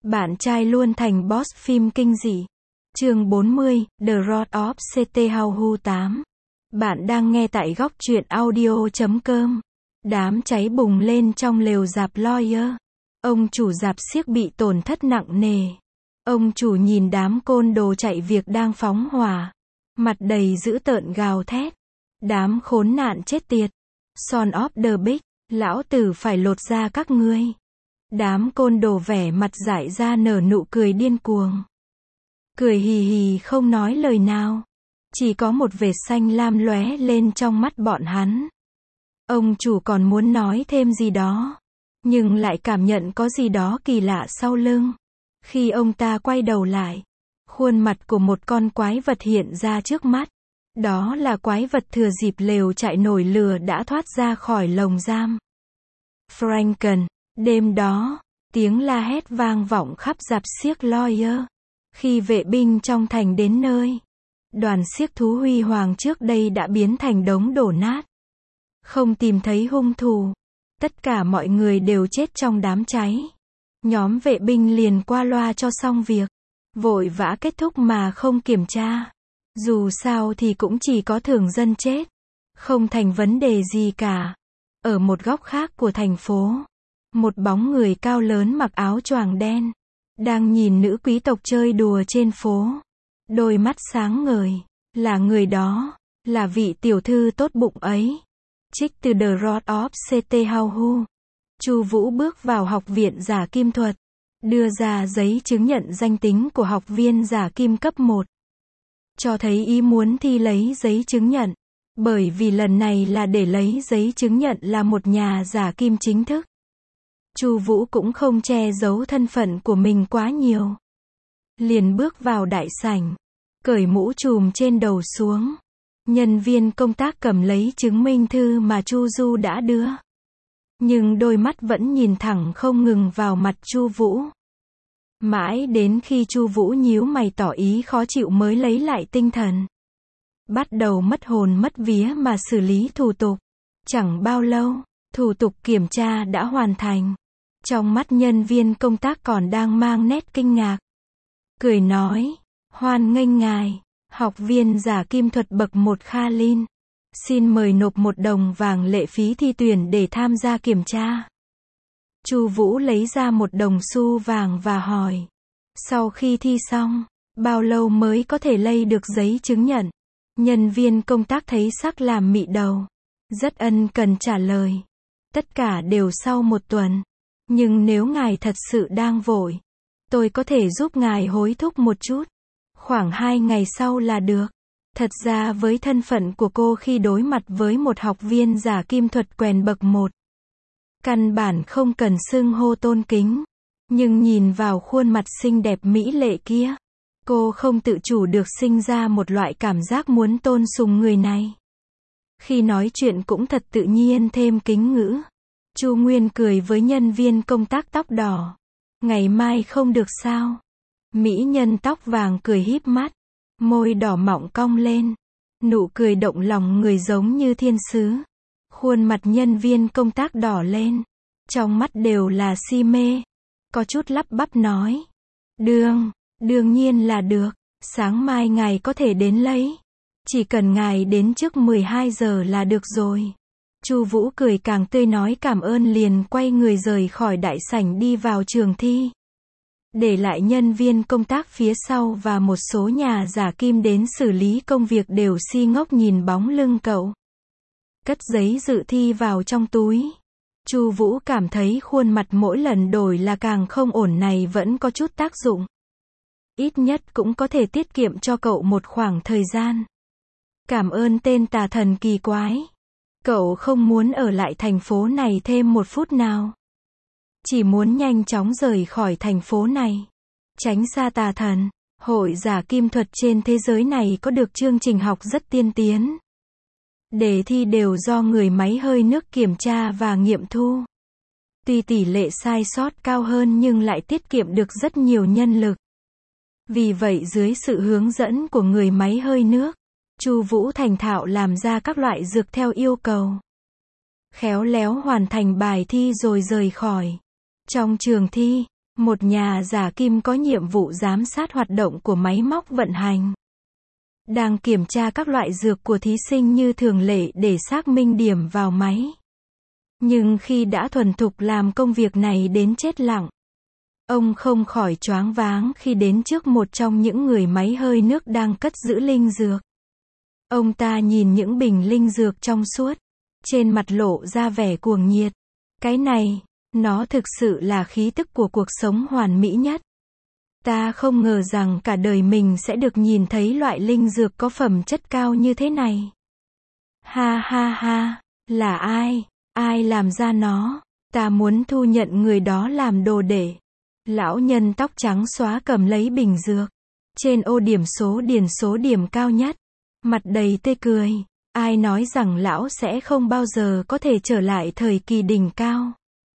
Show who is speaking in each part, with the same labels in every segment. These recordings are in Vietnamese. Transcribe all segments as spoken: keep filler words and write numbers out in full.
Speaker 1: Bạn trai luôn thành boss phim kinh dị. Chương bốn mươi, The Road of Ct Hau tám. Bạn đang nghe tại góc truyện audio chấm com. Đám cháy bùng lên trong lều rạp Lawyer. Ông chủ rạp xiếc bị tổn thất nặng nề. Ông chủ nhìn đám côn đồ chạy việc đang phóng hỏa. Mặt đầy dữ tợn gào thét. Đám khốn nạn chết tiệt. Son of the Big, lão tử phải lột da các ngươi. Đám côn đồ vẻ mặt dại ra nở nụ cười điên cuồng. Cười hì hì không nói lời nào. Chỉ có một vệt xanh lam lóe lên trong mắt bọn hắn. Ông chủ còn muốn nói thêm gì đó. Nhưng lại cảm nhận có gì đó kỳ lạ sau lưng. Khi ông ta quay đầu lại, khuôn mặt của một con quái vật hiện ra trước mắt. Đó là quái vật thừa dịp lều chạy nổi lửa đã thoát ra khỏi lồng giam. Franken. Đêm đó, tiếng la hét vang vọng khắp rạp xiếc Lawyer. Khi vệ binh trong thành đến nơi, đoàn xiếc thú huy hoàng trước đây đã biến thành đống đổ nát. Không tìm thấy hung thủ. Tất cả mọi người đều chết trong đám cháy. Nhóm vệ binh liền qua loa cho xong việc. Vội vã kết thúc mà không kiểm tra. Dù sao thì cũng chỉ có thường dân chết. Không thành vấn đề gì cả. Ở một góc khác của thành phố, một bóng người cao lớn mặc áo choàng đen đang nhìn nữ quý tộc chơi đùa trên phố. Đôi mắt sáng ngời. Là người đó. Là vị tiểu thư tốt bụng ấy. Trích từ The Road of Ct Hau. Chu Vũ bước vào học viện giả kim thuật. Đưa ra giấy chứng nhận danh tính của học viên giả kim cấp một. Cho thấy ý muốn thi lấy giấy chứng nhận. Bởi vì lần này là để lấy giấy chứng nhận là một nhà giả kim chính thức. Chu Vũ cũng không che giấu thân phận của mình quá nhiều. Liền bước vào đại sảnh. Cởi mũ trùm trên đầu xuống. Nhân viên công tác cầm lấy chứng minh thư mà Chu Du đã đưa. Nhưng đôi mắt vẫn nhìn thẳng không ngừng vào mặt Chu Vũ. Mãi đến khi Chu Vũ nhíu mày tỏ ý khó chịu mới lấy lại tinh thần. Bắt đầu mất hồn mất vía mà xử lý thủ tục. Chẳng bao lâu, thủ tục kiểm tra đã hoàn thành. Trong mắt nhân viên công tác còn đang mang nét kinh ngạc. Cười nói, hoan nghênh ngài, học viên giả kim thuật bậc một Khalin. Xin mời nộp một đồng vàng lệ phí thi tuyển để tham gia kiểm tra. Chu Vũ lấy ra một đồng xu vàng và hỏi. Sau khi thi xong, bao lâu mới có thể lấy được giấy chứng nhận? Nhân viên công tác thấy sắc làm mị đầu. Rất ân cần trả lời. Tất cả đều sau một tuần. Nhưng nếu ngài thật sự đang vội, tôi có thể giúp ngài hối thúc một chút. Khoảng hai ngày sau là được. Thật ra với thân phận của cô khi đối mặt với một học viên giả kim thuật quèn bậc một, căn bản không cần xưng hô tôn kính. Nhưng nhìn vào khuôn mặt xinh đẹp mỹ lệ kia, cô không tự chủ được sinh ra một loại cảm giác muốn tôn sùng người này. Khi nói chuyện cũng thật tự nhiên thêm kính ngữ. Chu Nguyên cười với nhân viên công tác tóc đỏ. Ngày mai không được sao? Mỹ nhân tóc vàng cười híp mắt. Môi đỏ mọng cong lên. Nụ cười động lòng người giống như thiên sứ. Khuôn mặt nhân viên công tác đỏ lên. Trong mắt đều là si mê. Có chút lắp bắp nói. Đương, đương nhiên là được. Sáng mai ngài có thể đến lấy. Chỉ cần ngài đến trước mười hai giờ là được rồi. Chu Vũ cười càng tươi nói cảm ơn liền quay người rời khỏi đại sảnh đi vào trường thi. Để lại nhân viên công tác phía sau và một số nhà giả kim đến xử lý công việc đều si ngốc nhìn bóng lưng cậu. Cất giấy dự thi vào trong túi. Chu Vũ cảm thấy khuôn mặt mỗi lần đổi là càng không ổn này vẫn có chút tác dụng. Ít nhất cũng có thể tiết kiệm cho cậu một khoảng thời gian. Cảm ơn tên tà thần kỳ quái. Cậu không muốn ở lại thành phố này thêm một phút nào. Chỉ muốn nhanh chóng rời khỏi thành phố này. Tránh xa tà thần. Hội giả kim thuật trên thế giới này có được chương trình học rất tiên tiến. Đề thi đều do người máy hơi nước kiểm tra và nghiệm thu. Tuy tỷ lệ sai sót cao hơn nhưng lại tiết kiệm được rất nhiều nhân lực. Vì vậy dưới sự hướng dẫn của người máy hơi nước, Chu Vũ thành thạo làm ra các loại dược theo yêu cầu. Khéo léo hoàn thành bài thi rồi rời khỏi. Trong trường thi, Một nhà giả kim có nhiệm vụ giám sát hoạt động của máy móc vận hành. Đang kiểm tra các loại dược của thí sinh như thường lệ để xác minh điểm vào máy. Nhưng khi đã thuần thục làm công việc này đến chết lặng, ông không khỏi choáng váng khi đến trước một trong những người máy hơi nước đang cất giữ linh dược. Ông ta nhìn những bình linh dược trong suốt, trên mặt lộ ra vẻ cuồng nhiệt. Cái này, nó thực sự là khí tức của cuộc sống hoàn mỹ nhất. Ta không ngờ rằng cả đời mình sẽ được nhìn thấy loại linh dược có phẩm chất cao như thế này. Ha ha ha, là ai? Ai làm ra nó? Ta muốn thu nhận người đó làm đồ đệ. Lão nhân tóc trắng xóa cầm lấy bình dược. Trên ô điểm số điền số điểm cao nhất. Mặt đầy tươi cười. Ai nói rằng lão sẽ không bao giờ có thể trở lại thời kỳ đỉnh cao.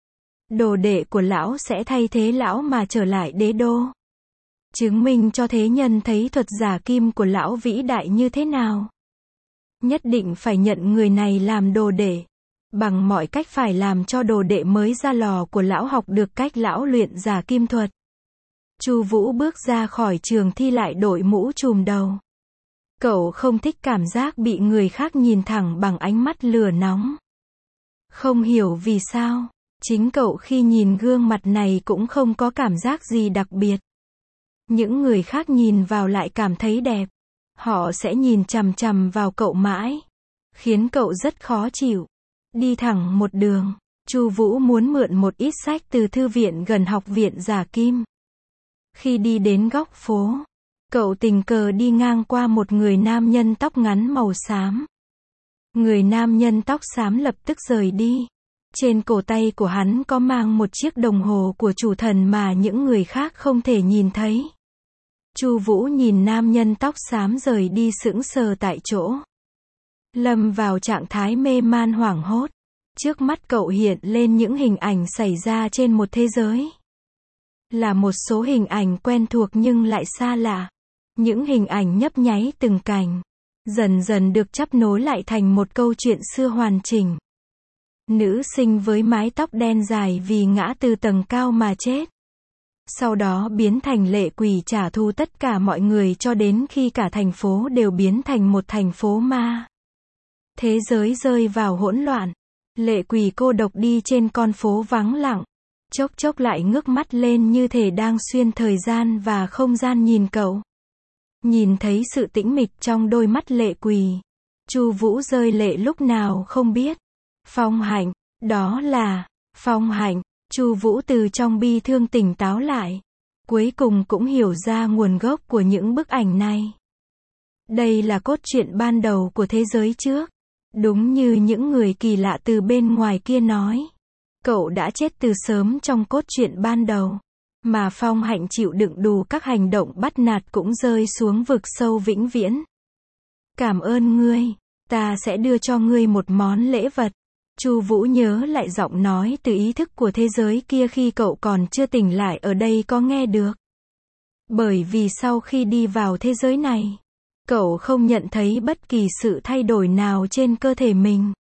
Speaker 1: Đồ đệ của lão sẽ thay thế lão mà trở lại đế đô. Chứng minh cho thế nhân thấy thuật giả kim của lão vĩ đại như thế nào. Nhất định phải nhận người này làm đồ đệ. Bằng mọi cách phải làm cho đồ đệ mới ra lò của lão học được cách lão luyện giả kim thuật. Chu Vũ bước ra khỏi trường thi lại đội mũ trùm đầu. Cậu không thích cảm giác bị người khác nhìn thẳng bằng ánh mắt lửa nóng. Không hiểu vì sao, chính cậu khi nhìn gương mặt này cũng không có cảm giác gì đặc biệt. Những người khác nhìn vào lại cảm thấy đẹp. Họ sẽ nhìn chằm chằm vào cậu mãi, khiến cậu rất khó chịu. Đi thẳng một đường, Chu Vũ muốn mượn một ít sách từ thư viện gần học viện giả kim. Khi đi đến góc phố, cậu tình cờ đi ngang qua một người nam nhân tóc ngắn màu xám. Người nam nhân tóc xám lập tức rời đi. Trên cổ tay của hắn có mang một chiếc đồng hồ của chủ thần mà những người khác không thể nhìn thấy. Chu Vũ nhìn nam nhân tóc xám rời đi sững sờ tại chỗ. Lâm vào trạng thái mê man hoảng hốt. Trước mắt cậu hiện lên những hình ảnh xảy ra trên một thế giới. Là một số hình ảnh quen thuộc nhưng lại xa lạ. Những hình ảnh nhấp nháy từng cảnh, dần dần được chắp nối lại thành một câu chuyện xưa hoàn chỉnh. Nữ sinh với mái tóc đen dài vì ngã từ tầng cao mà chết. Sau đó biến thành lệ quỷ trả thù tất cả mọi người cho đến khi cả thành phố đều biến thành một thành phố ma. Thế giới rơi vào hỗn loạn. Lệ quỷ cô độc đi trên con phố vắng lặng. Chốc chốc lại ngước mắt lên như thể đang xuyên thời gian và không gian nhìn cậu. Nhìn thấy sự tĩnh mịch trong đôi mắt lệ quỷ. Chu Vũ rơi lệ lúc nào không biết. Phong Hạnh, đó là, Phong Hạnh. Chu Vũ từ trong bi thương tỉnh táo lại. Cuối cùng cũng hiểu ra nguồn gốc của những bức ảnh này. Đây là cốt truyện ban đầu của thế giới trước. Đúng như những người kỳ lạ từ bên ngoài kia nói. Cậu đã chết từ sớm trong cốt truyện ban đầu. Mà Phong Hạnh chịu đựng đủ các hành động bắt nạt cũng rơi xuống vực sâu vĩnh viễn. Cảm ơn ngươi. Ta sẽ đưa cho ngươi một món lễ vật. Chu Vũ nhớ lại giọng nói từ ý thức của thế giới kia khi cậu còn chưa tỉnh lại ở đây có nghe được. Bởi vì sau khi đi vào thế giới này, cậu không nhận thấy bất kỳ sự thay đổi nào trên cơ thể mình.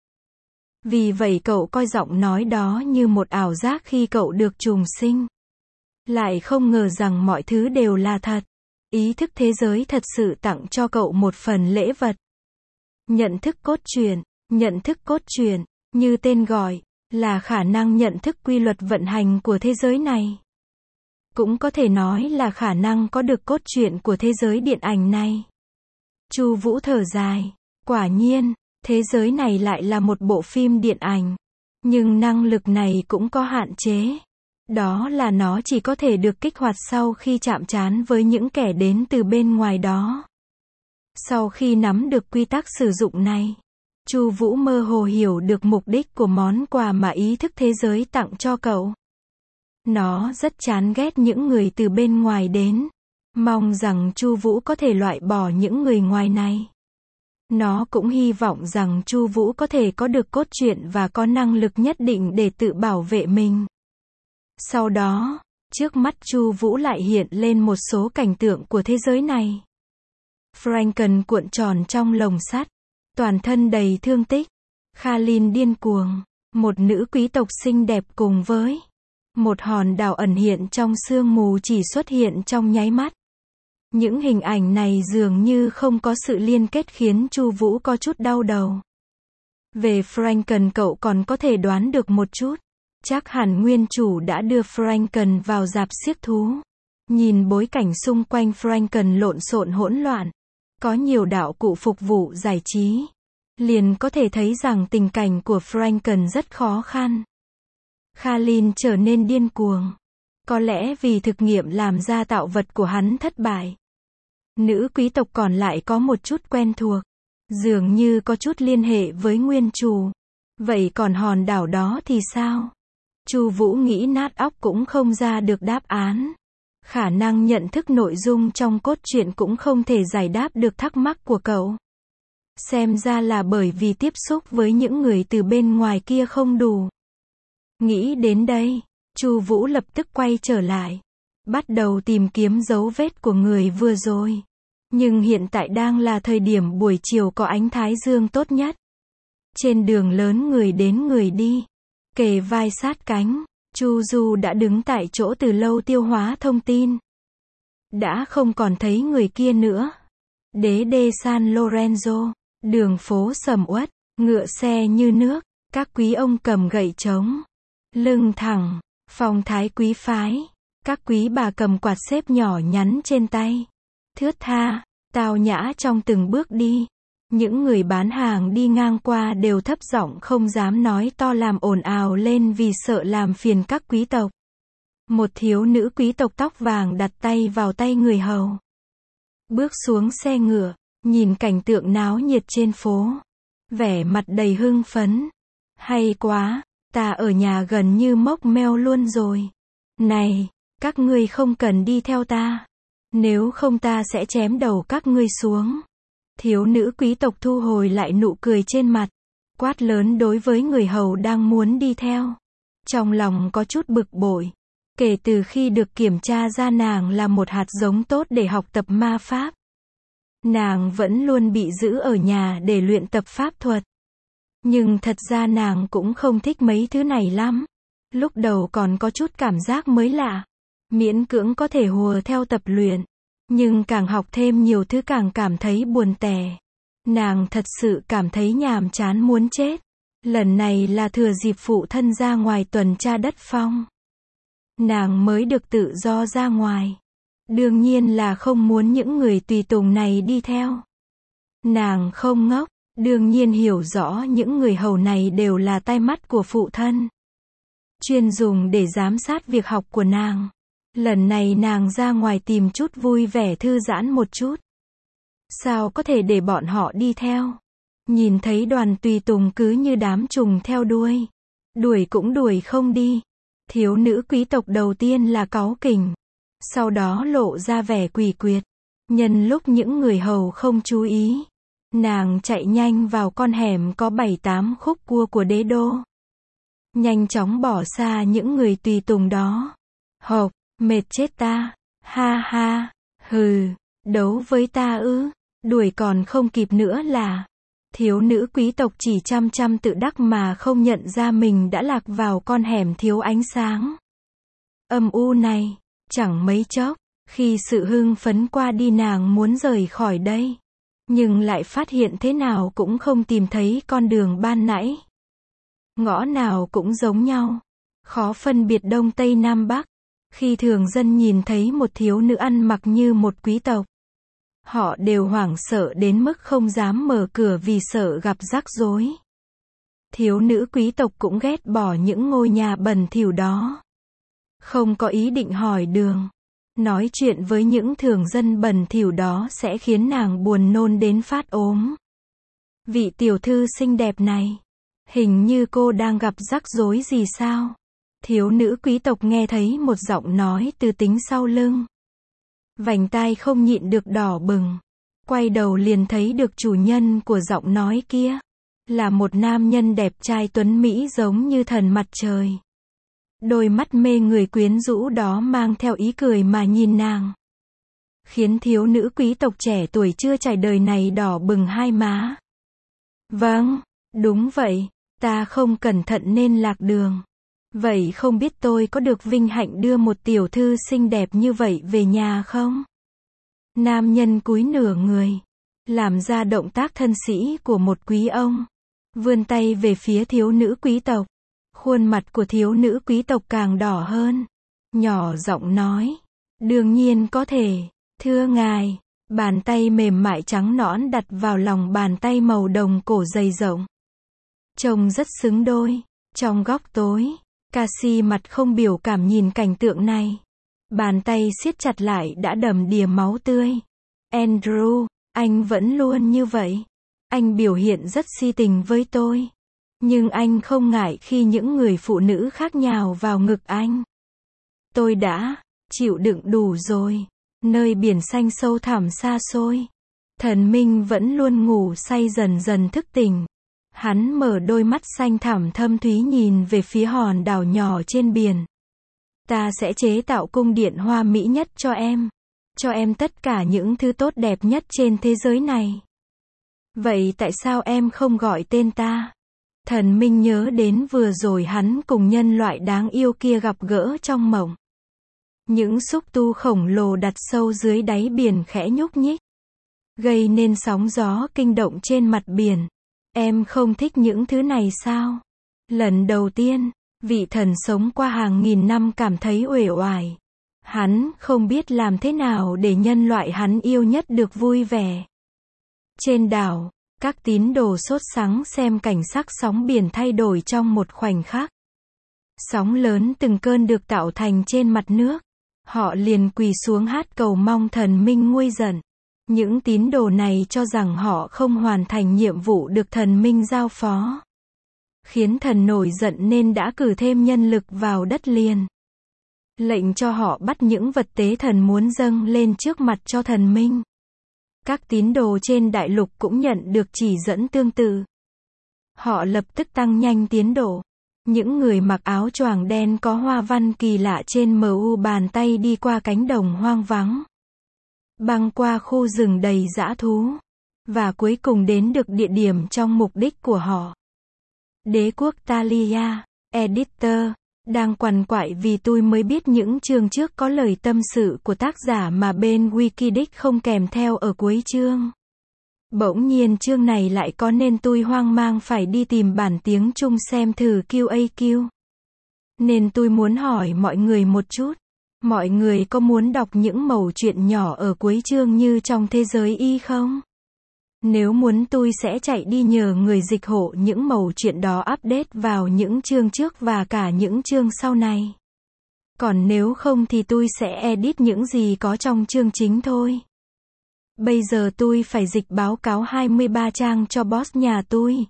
Speaker 1: Vì vậy cậu coi giọng nói đó như một ảo giác khi cậu được trùng sinh. Lại không ngờ rằng mọi thứ đều là thật. Ý thức thế giới thật sự tặng cho cậu một phần lễ vật. Nhận thức cốt truyện. Nhận thức cốt truyện, như tên gọi, là khả năng nhận thức quy luật vận hành của thế giới này. Cũng có thể nói là khả năng có được cốt truyện của thế giới điện ảnh này. Chu Vũ thở dài. Quả nhiên, thế giới này lại là một bộ phim điện ảnh. Nhưng năng lực này cũng có hạn chế. Đó là nó chỉ có thể được kích hoạt sau khi chạm trán với những kẻ đến từ bên ngoài đó. Sau khi nắm được quy tắc sử dụng này, Chu Vũ mơ hồ hiểu được mục đích của món quà mà ý thức thế giới tặng cho cậu. Nó rất chán ghét những người từ bên ngoài đến. Mong rằng Chu Vũ có thể loại bỏ những người ngoài này. Nó cũng hy vọng rằng Chu Vũ có thể có được cốt truyện và có năng lực nhất định để tự bảo vệ mình. Sau đó, trước mắt Chu Vũ lại hiện lên một số cảnh tượng của thế giới này. Franken cuộn tròn trong lồng sắt, toàn thân đầy thương tích. Khalin điên cuồng, một nữ quý tộc xinh đẹp cùng với Một hòn đảo ẩn hiện trong sương mù chỉ xuất hiện trong nháy mắt. Những hình ảnh này dường như không có sự liên kết khiến Chu Vũ có chút đau đầu. Về Franken cậu còn có thể đoán được một chút. Chắc hẳn nguyên chủ đã đưa Franken vào rạp xiếc thú. Nhìn bối cảnh xung quanh Franken lộn xộn hỗn loạn. Có nhiều đạo cụ phục vụ giải trí. Liền có thể thấy rằng tình cảnh của Franken rất khó khăn. Khalin trở nên điên cuồng. Có lẽ vì thực nghiệm làm ra tạo vật của hắn thất bại. Nữ quý tộc còn lại có một chút quen thuộc. Dường như có chút liên hệ với nguyên chủ. Vậy còn hòn đảo đó thì sao? Chu Vũ nghĩ nát óc cũng không ra được đáp án. Khả năng nhận thức nội dung trong cốt truyện cũng không thể giải đáp được thắc mắc của cậu. Xem ra là bởi vì tiếp xúc với những người từ bên ngoài kia không đủ. Nghĩ đến đây, Chu Vũ lập tức quay trở lại. Bắt đầu tìm kiếm dấu vết của người vừa rồi. Nhưng hiện tại đang là thời điểm buổi chiều có ánh thái dương tốt nhất. Trên đường lớn người đến người đi. Kề vai sát cánh, Chu Du đã đứng tại chỗ từ lâu tiêu hóa thông tin. Đã không còn thấy người kia nữa. Đế đê San Lorenzo, đường phố sầm uất, ngựa xe như nước, các quý ông cầm gậy trống, lưng thẳng, phong thái quý phái, các quý bà cầm quạt xếp nhỏ nhắn trên tay. Thướt tha, tao nhã trong từng bước đi. Những người bán hàng đi ngang qua đều thấp giọng không dám nói to làm ồn ào lên vì sợ làm phiền các quý tộc. Một thiếu nữ quý tộc tóc vàng đặt tay vào tay người hầu. Bước xuống xe ngựa, nhìn cảnh tượng náo nhiệt trên phố. Vẻ mặt đầy hưng phấn. Hay quá, ta ở nhà gần như mốc meo luôn rồi. Này, các ngươi không cần đi theo ta. Nếu không ta sẽ chém đầu các ngươi xuống. Thiếu nữ quý tộc thu hồi lại nụ cười trên mặt. Quát lớn đối với người hầu đang muốn đi theo. Trong lòng có chút bực bội. Kể từ khi được kiểm tra ra nàng là một hạt giống tốt để học tập ma pháp. Nàng vẫn luôn bị giữ ở nhà để luyện tập pháp thuật. Nhưng thật ra nàng cũng không thích mấy thứ này lắm. Lúc đầu còn có chút cảm giác mới lạ. Miễn cưỡng có thể hùa theo tập luyện. Nhưng càng học thêm nhiều thứ càng cảm thấy buồn tẻ. Nàng thật sự cảm thấy nhàm chán muốn chết. Lần này là thừa dịp phụ thân ra ngoài tuần tra đất phong. Nàng mới được tự do ra ngoài. Đương nhiên là không muốn những người tùy tùng này đi theo. Nàng không ngốc, đương nhiên hiểu rõ những người hầu này đều là tai mắt của phụ thân. Chuyên dùng để giám sát việc học của nàng. Lần này nàng ra ngoài tìm chút vui vẻ thư giãn một chút. Sao có thể để bọn họ đi theo? Nhìn thấy đoàn tùy tùng cứ như đám trùng theo đuôi. Đuổi cũng đuổi không đi. Thiếu nữ quý tộc đầu tiên là cáu kỉnh. Sau đó lộ ra vẻ quỷ quyệt. Nhân lúc những người hầu không chú ý. Nàng chạy nhanh vào con hẻm có bảy tám khúc cua của đế đô. Nhanh chóng bỏ xa những người tùy tùng đó. Hộp, mệt chết ta. Ha ha, hừ, đấu với ta ư, đuổi còn không kịp nữa là. Thiếu nữ quý tộc chỉ chăm chăm tự đắc mà không nhận ra mình đã lạc vào con hẻm thiếu ánh sáng. Âm u này, chẳng mấy chốc, khi sự hưng phấn qua đi nàng muốn rời khỏi đây. Nhưng lại phát hiện thế nào cũng không tìm thấy con đường ban nãy. Ngõ nào cũng giống nhau. Khó phân biệt đông tây nam bắc. Khi thường dân nhìn thấy một thiếu nữ ăn mặc như một quý tộc. Họ đều hoảng sợ đến mức không dám mở cửa vì sợ gặp rắc rối. Thiếu nữ quý tộc cũng ghét bỏ những ngôi nhà bẩn thỉu đó. Không có ý định hỏi đường. Nói chuyện với những thường dân bẩn thỉu đó sẽ khiến nàng buồn nôn đến phát ốm. Vị tiểu thư xinh đẹp này. Hình như cô đang gặp rắc rối gì sao? Thiếu nữ quý tộc nghe thấy một giọng nói từ tính sau lưng. Vành tai không nhịn được đỏ bừng. Quay đầu liền thấy được chủ nhân của giọng nói kia. Là một nam nhân đẹp trai tuấn mỹ giống như thần mặt trời. Đôi mắt mê người quyến rũ đó mang theo ý cười mà nhìn nàng. Khiến thiếu nữ quý tộc trẻ tuổi chưa trải đời này đỏ bừng hai má. Vâng, đúng vậy, ta không cẩn thận nên lạc đường. Vậy không biết tôi có được vinh hạnh đưa một tiểu thư xinh đẹp như vậy về nhà không? Nam nhân cúi nửa người, làm ra động tác thân sĩ của một quý ông, vươn tay về phía thiếu nữ quý tộc. Khuôn mặt của thiếu nữ quý tộc càng đỏ hơn, nhỏ giọng nói, đương nhiên có thể, thưa ngài. Bàn tay mềm mại trắng nõn đặt vào lòng bàn tay màu đồng cổ dày rộng. Trông rất xứng đôi. Trong góc tối, Cassie mặt không biểu cảm nhìn cảnh tượng này. Bàn tay siết chặt lại đã đầm đìa máu tươi. Andrew, anh vẫn luôn như vậy. Anh biểu hiện rất si tình với tôi. Nhưng anh không ngại khi những người phụ nữ khác nhào vào ngực anh. Tôi đã chịu đựng đủ rồi. Nơi biển xanh sâu thẳm xa xôi, thần minh vẫn luôn ngủ say dần dần thức tỉnh. Hắn mở đôi mắt xanh thẳm thâm thúy nhìn về phía hòn đảo nhỏ trên biển. Ta sẽ chế tạo cung điện hoa mỹ nhất cho em. Cho em tất cả những thứ tốt đẹp nhất trên thế giới này. Vậy tại sao em không gọi tên ta? Thần minh nhớ đến vừa rồi hắn cùng nhân loại đáng yêu kia gặp gỡ trong mộng. Những xúc tu khổng lồ đặt sâu dưới đáy biển khẽ nhúc nhích, gây nên sóng gió kinh động trên mặt biển. Em không thích những thứ này sao? Lần đầu tiên, vị thần sống qua hàng nghìn năm cảm thấy uể oải. Hắn không biết làm thế nào để nhân loại hắn yêu nhất được vui vẻ. Trên đảo, các tín đồ sốt sắng xem cảnh sắc sóng biển thay đổi trong một khoảnh khắc. Sóng lớn từng cơn được tạo thành trên mặt nước. Họ liền quỳ xuống hát cầu mong thần minh nguôi giận. Những tín đồ này cho rằng họ không hoàn thành nhiệm vụ được thần minh giao phó, khiến thần nổi giận nên đã cử thêm nhân lực vào đất liền, lệnh cho họ bắt những vật tế thần muốn dâng lên trước mặt cho thần minh. Các tín đồ trên đại lục cũng nhận được chỉ dẫn tương tự. Họ lập tức tăng nhanh tiến độ. Những người mặc áo choàng đen có hoa văn kỳ lạ trên mu bàn tay đi qua cánh đồng hoang vắng, băng qua khu rừng đầy dã thú, và cuối cùng đến được địa điểm trong mục đích của họ. Đế quốc Talia, editor, đang quằn quại vì tôi mới biết những chương trước có lời tâm sự của tác giả mà bên Wikidex không kèm theo ở cuối chương. Bỗng nhiên chương này lại có nên tôi hoang mang phải đi tìm bản tiếng Trung xem thử Q A Q. Nên tôi muốn hỏi mọi người một chút. Mọi người có muốn đọc những mẩu chuyện nhỏ ở cuối chương như trong thế giới y không? Nếu muốn tôi sẽ chạy đi nhờ người dịch hộ những mẩu chuyện đó update vào những chương trước và cả những chương sau này. Còn nếu không thì tôi sẽ edit những gì có trong chương chính thôi. Bây giờ tôi phải dịch báo cáo hai mươi ba trang cho boss nhà tôi.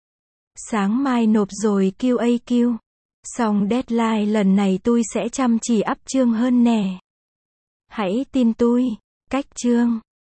Speaker 1: Sáng mai nộp rồi Q A Q. Xong deadline lần này tôi sẽ chăm chỉ up chương hơn nè. Hãy tin tôi. Cách chương